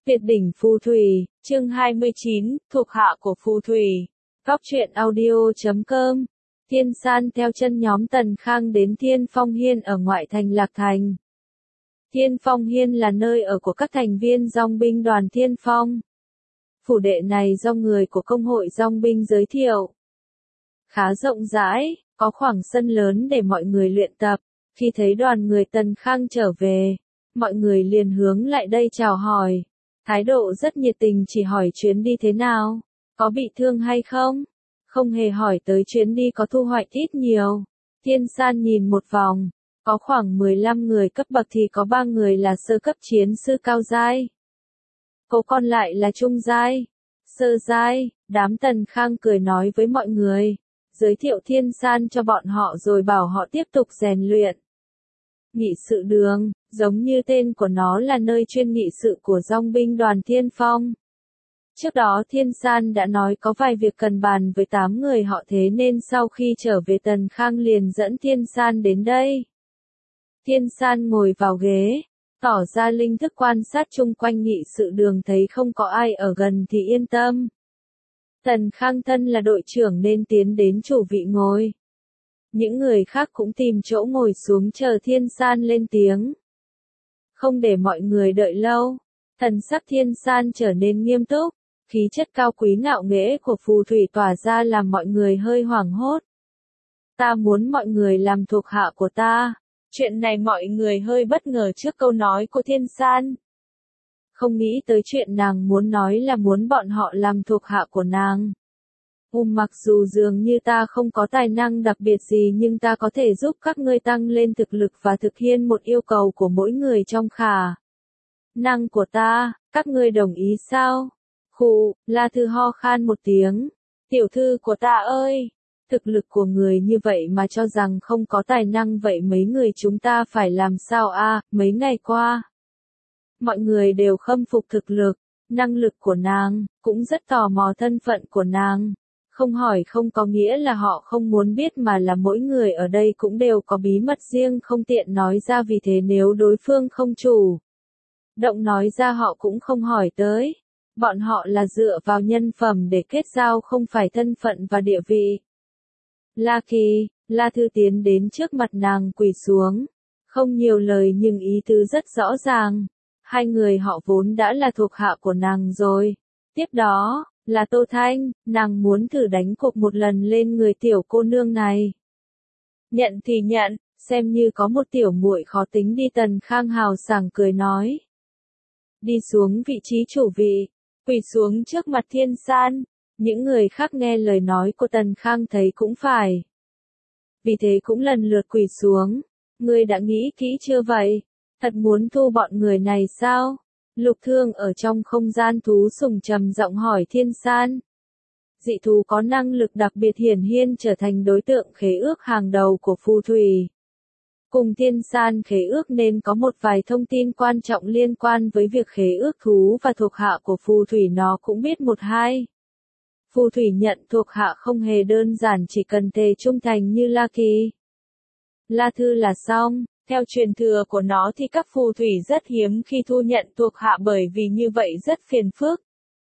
Tuyệt đỉnh phù thủy, chương 29, thuộc hạ của phù thủy. Góc truyện audio.com. Thiên San theo chân nhóm Tần Khang đến Thiên Phong Hiên ở ngoại thành Lạc Thành. Thiên Phong Hiên là nơi ở của các thành viên dòng binh đoàn Thiên Phong. Phủ đệ này do người của công hội dòng binh giới thiệu. Khá rộng rãi, có khoảng sân lớn để mọi người luyện tập. Khi thấy đoàn người Tần Khang trở về, mọi người liền hướng lại đây chào hỏi. Thái độ rất nhiệt tình, chỉ hỏi chuyến đi thế nào, có bị thương hay không, không hề hỏi tới chuyến đi có thu hoạch ít nhiều. Thiên San nhìn một vòng, có khoảng 15 người cấp bậc thì có 3 người là sơ cấp chiến sư cao giai. Cô còn lại là trung giai, sơ giai. Đám Tần Khang cười nói với mọi người, giới thiệu Thiên San cho bọn họ rồi bảo họ tiếp tục rèn luyện. Nghị sự đường, giống như tên của nó là nơi chuyên nghị sự của dòng binh đoàn Thiên Phong. Trước đó Thiên San đã nói có vài việc cần bàn với 8 người họ, thế nên sau khi trở về Tần Khang liền dẫn Thiên San đến đây. Thiên San ngồi vào ghế, tỏ ra linh thức quan sát chung quanh nghị sự đường, thấy không có ai ở gần thì yên tâm. Tần Khang thân là đội trưởng nên tiến đến chủ vị ngồi. Những người khác cũng tìm chỗ ngồi xuống chờ Thiên San lên tiếng. Không để mọi người đợi lâu, thần sắc Thiên San trở nên nghiêm túc, khí chất cao quý ngạo nghễ của phù thủy tỏa ra làm mọi người hơi hoảng hốt. Ta muốn mọi người làm thuộc hạ của ta. Chuyện này mọi người hơi bất ngờ trước câu nói của Thiên San. Không nghĩ tới chuyện nàng muốn nói là muốn bọn họ làm thuộc hạ của nàng. Mặc dù dường như ta không có tài năng đặc biệt gì nhưng ta có thể giúp các ngươi tăng lên thực lực và thực hiện một yêu cầu của mỗi người trong khả năng của ta, các ngươi đồng ý sao? Khụ, La Thư ho khan một tiếng. Tiểu thư của ta ơi! Thực lực của người như vậy mà cho rằng không có tài năng, vậy mấy người chúng ta phải làm sao a? Mấy ngày qua, mọi người đều khâm phục thực lực, năng lực của nàng, cũng rất tò mò thân phận của nàng. Không hỏi không có nghĩa là họ không muốn biết, mà là mỗi người ở đây cũng đều có bí mật riêng không tiện nói ra, vì thế nếu đối phương không chủ động nói ra họ cũng không hỏi tới. Bọn họ là dựa vào nhân phẩm để kết giao, không phải thân phận và địa vị. La Kỳ, La Thư tiến đến trước mặt nàng quỳ xuống. Không nhiều lời nhưng ý tứ rất rõ ràng. Hai người họ vốn đã là thuộc hạ của nàng rồi. Tiếp đó là Tô Thanh, nàng muốn thử đánh cuộc một lần lên người tiểu cô nương này. Nhận thì nhận, xem như có một tiểu muội khó tính đi. Tần Khang hào sảng cười nói. Đi xuống vị trí chủ vị, quỳ xuống trước mặt Thiên San. Những người khác nghe lời nói của Tần Khang thấy cũng phải. Vì thế cũng lần lượt quỳ xuống. Ngươi đã nghĩ kỹ chưa vậy? Thật muốn thu bọn người này sao? Lục Thương ở trong không gian thú sùng trầm giọng hỏi Thiên San. Dị thú có năng lực đặc biệt hiển nhiên trở thành đối tượng khế ước hàng đầu của phù thủy. Cùng Thiên San khế ước nên có một vài thông tin quan trọng liên quan với việc khế ước thú và thuộc hạ của phù thủy nó cũng biết một hai. Phù thủy nhận thuộc hạ không hề đơn giản, chỉ cần thề trung thành như La Kỳ, La Thư là xong. Theo truyền thừa của nó thì các phù thủy rất hiếm khi thu nhận thuộc hạ, bởi vì như vậy rất phiền phức.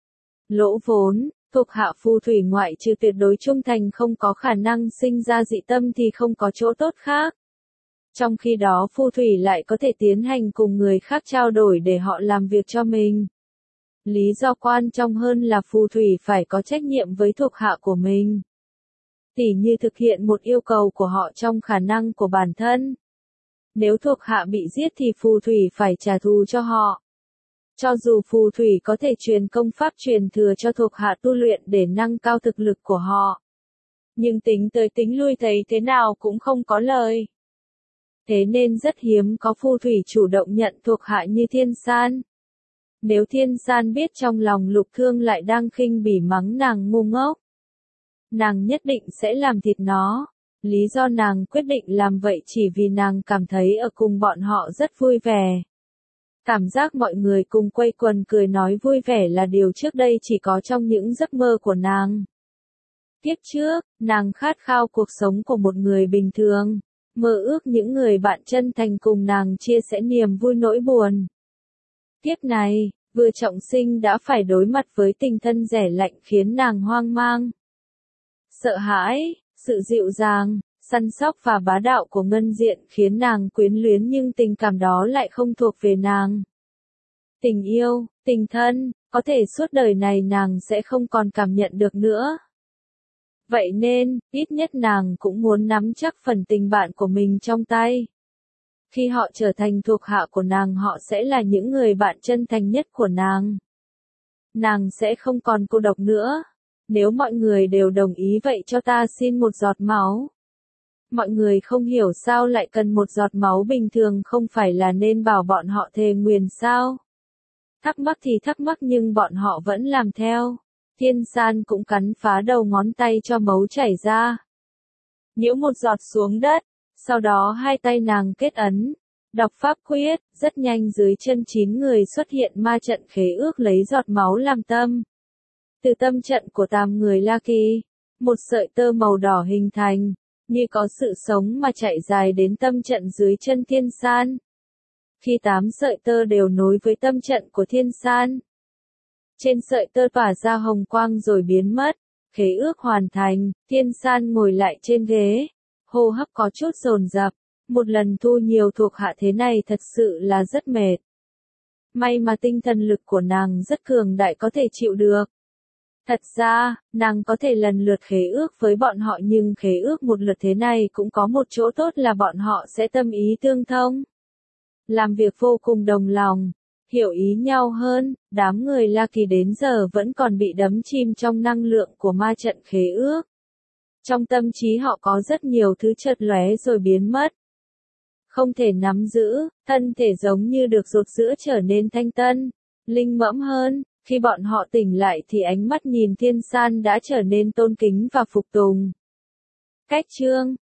Lỗ vốn, thuộc hạ phù thủy ngoại trừ tuyệt đối trung thành không có khả năng sinh ra dị tâm thì không có chỗ tốt khác. Trong khi đó phù thủy lại có thể tiến hành cùng người khác trao đổi để họ làm việc cho mình. Lý do quan trọng hơn là phù thủy phải có trách nhiệm với thuộc hạ của mình. Tỉ như thực hiện một yêu cầu của họ trong khả năng của bản thân. Nếu thuộc hạ bị giết thì phù thủy phải trả thù cho họ. Cho dù phù thủy có thể truyền công pháp truyền thừa cho thuộc hạ tu luyện để nâng cao thực lực của họ, nhưng tính tới tính lui thấy thế nào cũng không có lời. Thế nên rất hiếm có phù thủy chủ động nhận thuộc hạ như Thiên San. Nếu Thiên San biết trong lòng Lục Thương lại đang khinh bỉ mắng nàng ngu ngốc, nàng nhất định sẽ làm thịt nó. Lý do nàng quyết định làm vậy chỉ vì nàng cảm thấy ở cùng bọn họ rất vui vẻ. Cảm giác mọi người cùng quây quần cười nói vui vẻ là điều trước đây chỉ có trong những giấc mơ của nàng. Kiếp trước, nàng khát khao cuộc sống của một người bình thường, mơ ước những người bạn chân thành cùng nàng chia sẻ niềm vui nỗi buồn. Kiếp này, Vừa trọng sinh đã phải đối mặt với tình thân rẻ lạnh khiến nàng hoang mang. Sợ hãi, sự dịu dàng, săn sóc và bá đạo của Ngân Diện khiến nàng quyến luyến nhưng tình cảm đó lại không thuộc về nàng. Tình yêu, tình thân, có thể suốt đời này nàng sẽ không còn cảm nhận được nữa. Vậy nên, ít nhất nàng cũng muốn nắm chắc phần tình bạn của mình trong tay. Khi họ trở thành thuộc hạ của nàng họ sẽ là những người bạn chân thành nhất của nàng. Nàng sẽ không còn cô độc nữa. Nếu mọi người đều đồng ý vậy cho ta xin một giọt máu. Mọi người không hiểu sao lại cần một giọt máu bình thường không phải là nên bảo bọn họ thề nguyền sao. Thắc mắc thì thắc mắc nhưng bọn họ vẫn làm theo. Thiên San cũng cắn phá đầu ngón tay cho máu chảy ra. Nhiễu một giọt xuống đất, sau đó hai tay nàng kết ấn. Đọc pháp quyết, rất nhanh dưới chân 9 người xuất hiện ma trận khế ước lấy giọt máu làm tâm. Từ tâm trận của 8 người La Kỳ, một sợi tơ màu đỏ hình thành, như có sự sống mà chạy dài đến tâm trận dưới chân Thiên San. Khi 8 sợi tơ đều nối với tâm trận của Thiên San, trên sợi tơ tỏa ra hồng quang rồi biến mất, khế ước hoàn thành, Thiên San ngồi lại trên ghế, hô hấp có chút dồn dập, một lần thu nhiều thuộc hạ thế này thật sự là rất mệt. May mà tinh thần lực của nàng rất cường đại có thể chịu được. Thật ra, nàng có thể lần lượt khế ước với bọn họ nhưng khế ước một lượt thế này cũng có một chỗ tốt là bọn họ sẽ tâm ý tương thông. Làm việc vô cùng đồng lòng, hiểu ý nhau hơn, đám người La Kỳ đến giờ vẫn còn bị đắm chìm trong năng lượng của ma trận khế ước. Trong tâm trí họ có rất nhiều thứ chợt lóe rồi biến mất. Không thể nắm giữ, thân thể giống như được rột rữa trở nên thanh tân, linh mẫn hơn. Khi bọn họ tỉnh lại thì ánh mắt nhìn Thiên San đã trở nên tôn kính và phục tùng. Cách chương